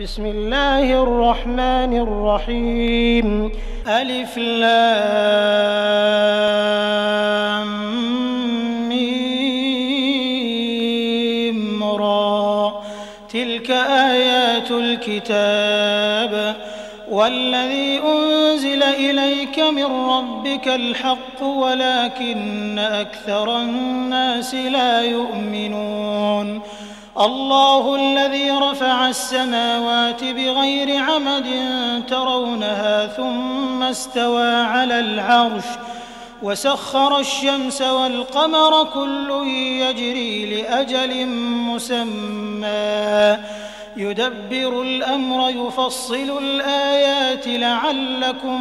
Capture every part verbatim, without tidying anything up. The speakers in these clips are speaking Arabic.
بسم الله الرحمن الرحيم ألف لام ميم را تلك آيات الكتاب والذي أنزل إليك من ربك الحق ولكن أكثر الناس لا يؤمنون الله الذي رفع السماوات بغير عمد ترونها ثم استوى على العرش وسخر الشمس والقمر كل يجري لأجل مسمى يدبر الأمر يفصل الآيات لعلكم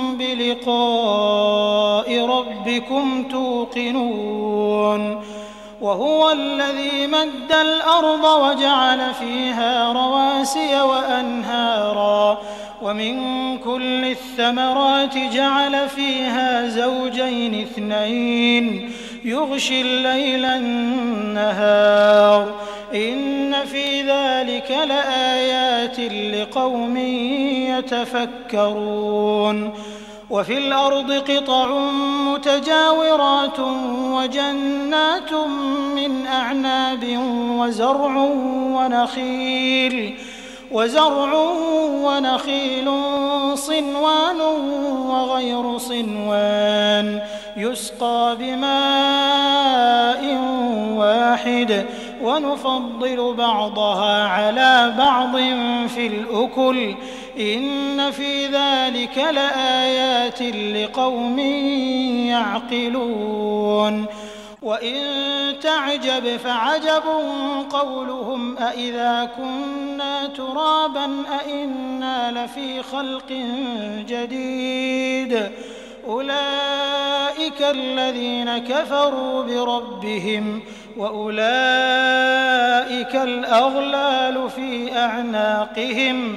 بلقاء ربكم توقنون وهو الذي مد الأرض وجعل فيها رواسي وأنهارا ومن كل الثمرات جعل فيها زوجين اثنين يغشي الليل النهار إن في ذلك لآيات لقوم يتفكرون وفي الأرض قطع متجاورات وجنات من أعناب وزرع ونخيل وزرع ونخيل صنوان وغير صنوان يسقى بماء واحد ونفضل بعضها على بعض في الأكل إن في ذلك لآيات لقوم يعقلون وإن تعجب فعجب قولهم أإذا كنا ترابا أإنا لفي خلق جديد أولئك الذين كفروا بربهم وأولئك الأغلال في أعناقهم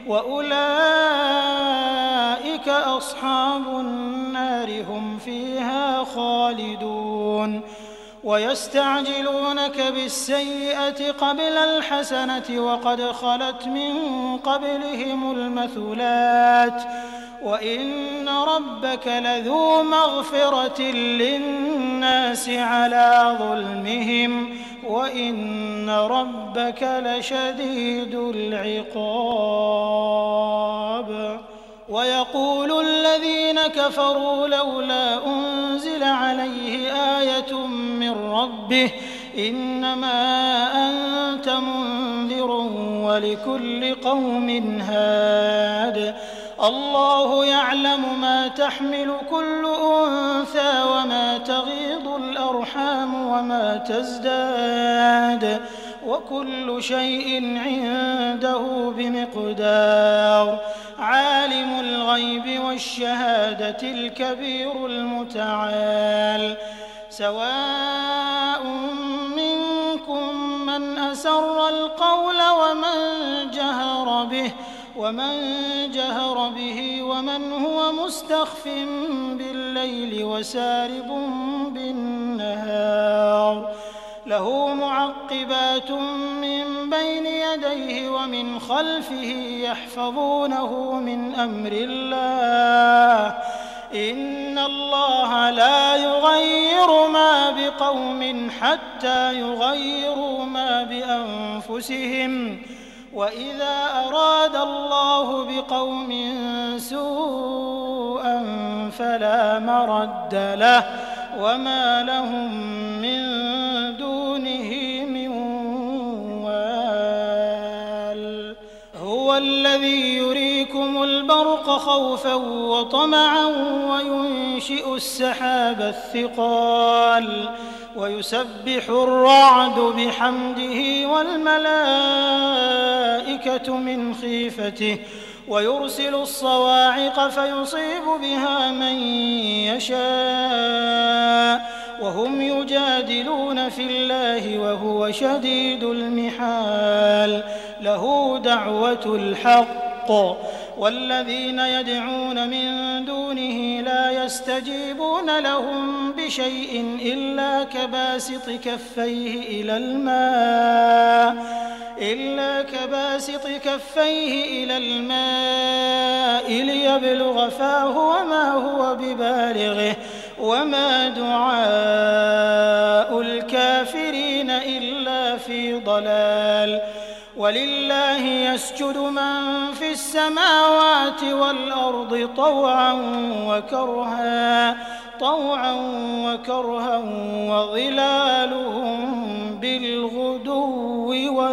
وأولئك أصحاب النار هم فيها خالدون ويستعجلونك بالسيئة قبل الحسنة وقد خلت من قبلهم المثلات وإن ربك لذو مغفرة للناس على ظلمهم وإن ربك لشديد العقاب ويقول الذين كفروا لولا أنزل عليه آية من ربه إنما أنت منذر ولكل قوم هاد الله يعلم ما تحمل كل أنثى وما تغيض الأرحام وما تزداد وكل شيء عنده بمقدار عالم الغيب والشهادة الكبير المتعال سواء منكم من أسر القول ومن جهر به ومن جهر به ومن هو مستخف بالليل وسارب بالنهار له معقبات من بين يديه ومن خلفه يحفظونه من أمر الله إن الله لا يغير ما بقوم حتى يغيروا ما بأنفسهم وإذا أراد الله بقوم سوءا فلا مرد له وما لهم من دونه من وال هو الذي يريكم البرق خوفا وطمعا وينشئ السحاب الثقال ويسبح الرعد بحمده والملائكة من خيفته ويرسل الصواعق فيصيب بها من يشاء وهم يجادلون في الله وهو شديد المحال له دعوة الحق والذين يدعون من دونه لا يستجيبون لهم بشيء إلا كباسط كفيه إلى الماء إلا كباسط كفيه إلى الماء ليبلغ فاه وما هو ببالغه وما دعاء الكافرين إلا في ضلال ولله يسجد من في السماوات والأرض طوعا وكرها طوعا وكرها وظلالهم بالغدو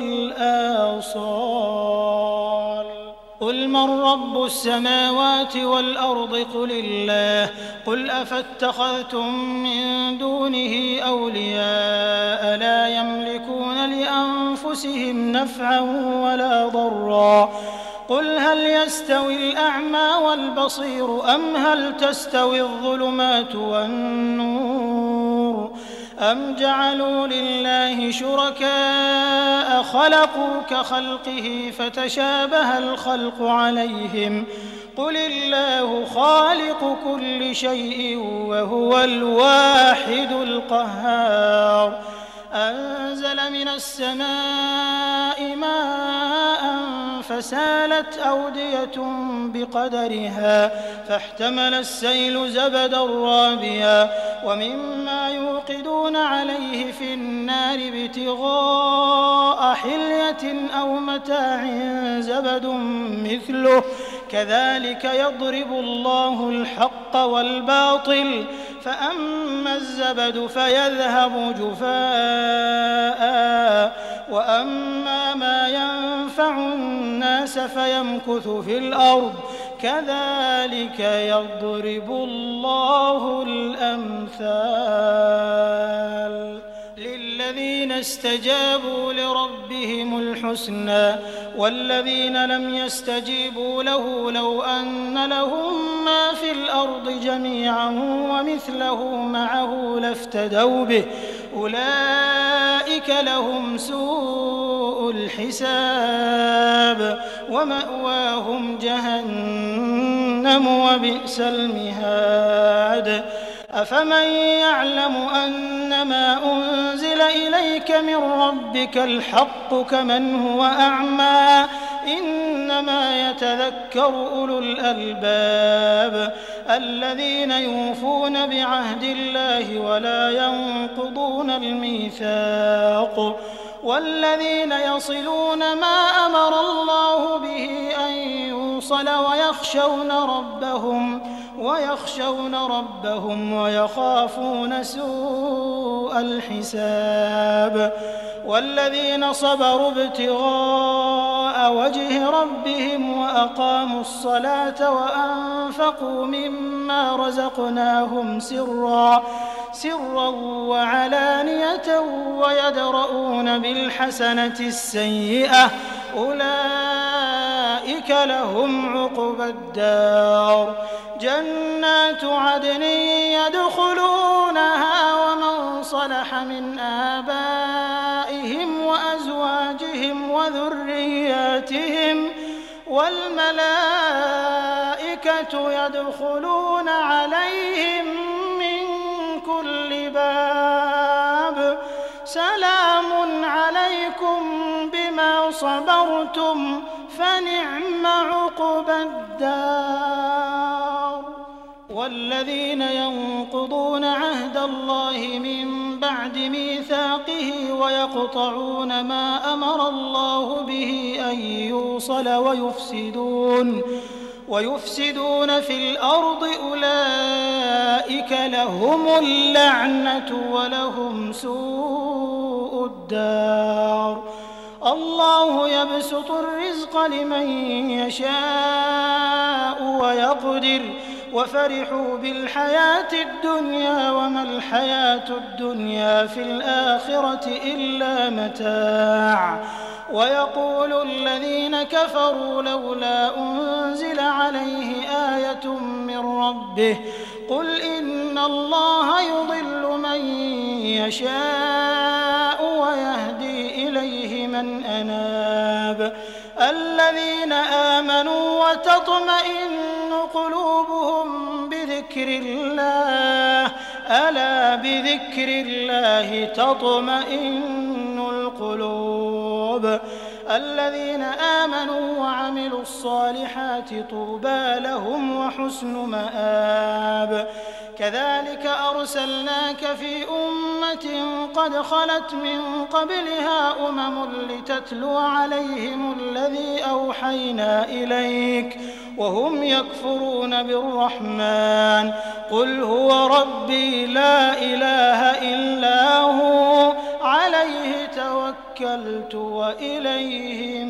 والآصال قل من رب السماوات والأرض قل الله قل أفاتخذتم من دونه أولياء لا يملكون لأنفسهم نفعا ولا ضرا قل هل يستوي الأعمى والبصير أم هل تستوي الظلمات والنور أم جعلوا لله شركاء خلقوا كخلقه فتشابه الخلق عليهم قل الله خالق كل شيء وهو الواحد القهار أنزل من السماء ماء فسالت أودية بقدرها فاحتمل السيل زبدا رابيا ومما يوقدون عليه في النار ابتغاء حلية أو متاع زبد مثله كذلك يضرب الله الحق والباطل فأما الزبد فيذهب جفاء وأما ما ينفع الناس فيمكث في الأرض كذلك يضرب الله الأمثال للذين استجابوا لربهم الحسنى والذين لم يستجيبوا له لو أن لهم ما في الأرض جميعا ومثله معه لافتدوا به أولئك لهم سوء الحساب ومأواهم جهنم وبئس المهاد أفمن يعلم أنما أنزل إليك من ربك الحق كمن هو أعمى إنما يتذكر أولو الألباب الذين يوفون بعهد الله ولا ينقضون الميثاق والذين يصلون ما أمر الله به أن يوصل ويخشون ربهم ويخشون ربهم ويخافون سوء الحساب والذين صبروا ابتغاء وجه ربهم وأقاموا الصلاة وأنفقوا مما رزقناهم سرا سرا وعلانية ويدرؤون بالحسنة السيئة أولئك لهم عقبى الدار جنات عدن يدخلونها ومن صلح من آبائهم وأزواجهم وذرياتهم والملائكة يدخلون عليهم من كل باب سلام عليكم بما صبرتم فنعم عقبى الدار والذين ينقضون عهد الله من بعد ميثاقه ويقطعون ما أمر الله به أن يوصل ويفسدون ويفسدون في الأرض أولئك لهم اللعنة ولهم سوء الدار الله يبسط الرزق لمن يشاء ويقدر وفرحوا بالحياة الدنيا وما الحياة الدنيا في الآخرة إلا متاع ويقول الذين كفروا لولا أنزل عليه آية من ربه قل إن الله يضل من يشاء ويهدي إليه من أناب الذين الذين آمنوا وتطمئن قلوبهم بذكر الله ألا بذكر الله تطمئن القلوب الذين آمنوا وعملوا الصالحات طوبى لهم وحسن مآب كذلك أرسلناك في أمة قد خلت من قبلها أمم لتتلو عليهم الذي أوحينا إليك وهم يكفرون بالرحمن قل هو ربي لا إله إلا هو عليه توكلت وإليه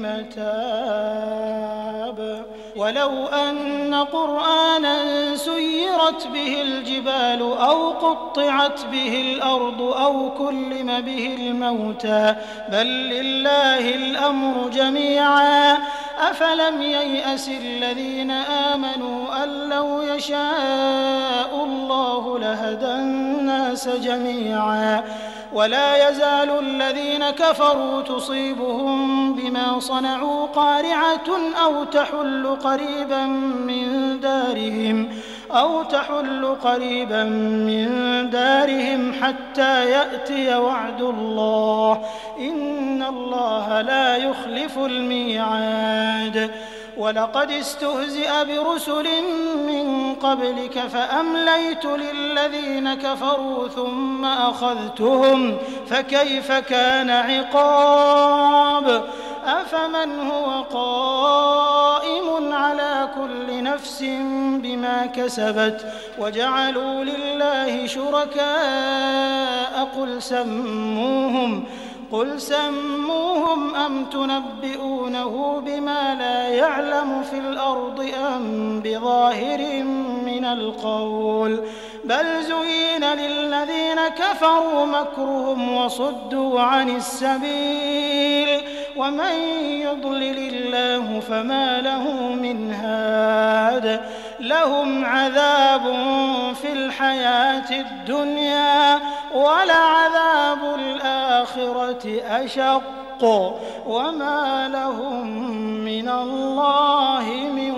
متاب ولو أن قرآنا سيرت به الجبال أو قطعت به الأرض أو كلم به الموتى بل لله الأمر جميعا أفلم ييأس الذين آمنوا أن لو يشاء الله لهدى الناس جميعا ولا يزال الذين كفروا تصيبهم بما صنعوا قارعة أو تحل قريبا من دارهم أو تحل قريبا من دارهم حتى يأتي وعد الله إن الله لا يخلف الميعاد ولقد استهزئ برسل من قبلك فأمليت للذين كفروا ثم أخذتهم فكيف كان عقاب أفمن هو قائم على كل نفس بما كسبت وجعلوا لله شركاء قل سموهم قل سموهم أم تنبئونه بما لا يعلم في الأرض أم بظاهر من القول بل زين للذين كفروا مكرهم وصدوا عن السبيل ومن يضلل الله فما له من هاد لهم عذاب في الحياة الدنيا ولعذاب الآخرة أشق وما لهم من الله من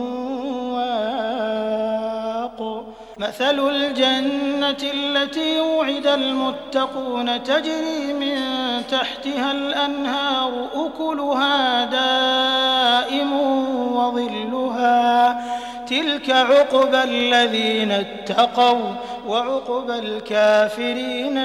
واق مثل الجنة التي وعد المتقون تجري من تحتها الأنهار أكلها دائم وظلها تلك عقبى الذين اتقوا وعقبى الكافرين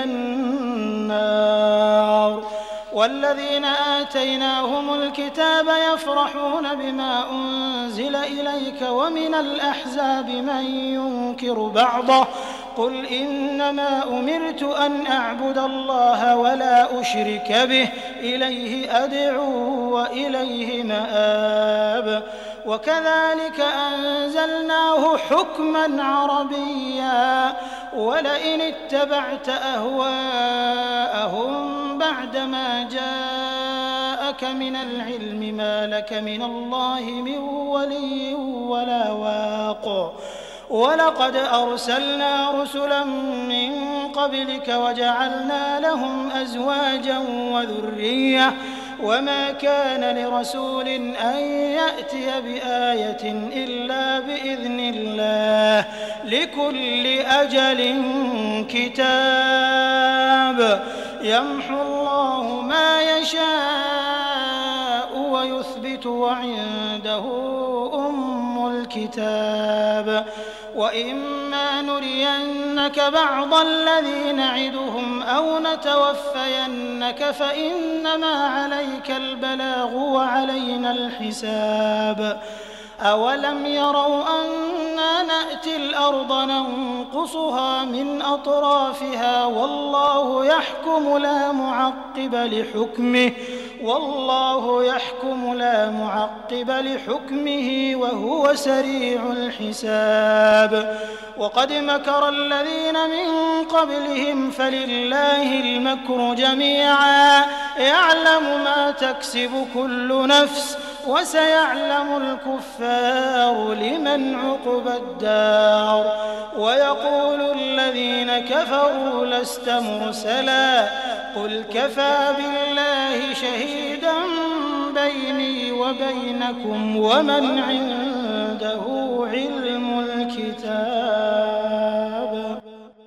النار والذين آتيناهم الكتاب يفرحون بما أنزل إليك ومن الأحزاب من ينكر بعضه قل إنما أمرت أن أعبد الله ولا أشرك به إليه أدعو وإليه مآب وكذلك أنزلناه حكما عربيا ولئن اتبعت أهواءهم بعدما جاءك من العلم ما لك من الله من ولي ولا واق ولقد أرسلنا رسلا من قبلك وجعلنا لهم أزواجا وذرية وما كان لرسول أن يأتي بآية إلا بإذن الله لكل أجل كتاب يمحو الله ما يشاء ويثبت وعنده أم الكتاب وإما نرينك بعض الذي نعدهم أو نتوفينك فإنما عليك البلاغ وعلينا الحساب أولم يروا أنا نأتي الأرض ننقصها من أطرافها والله يحكم لا معقب لحكمه والله يحكم لا معقب لحكمه وهو سريع الحساب وقد مكر الذين من قبلهم فلله المكر جميعا يعلم ما تكسب كل نفس وسيعلم الكفار لمن عقبى الدار ويقول الذين كفروا لست مرسلا قل كفى بالله شهيدا بيني وبينكم ومن عنده علم الكتاب.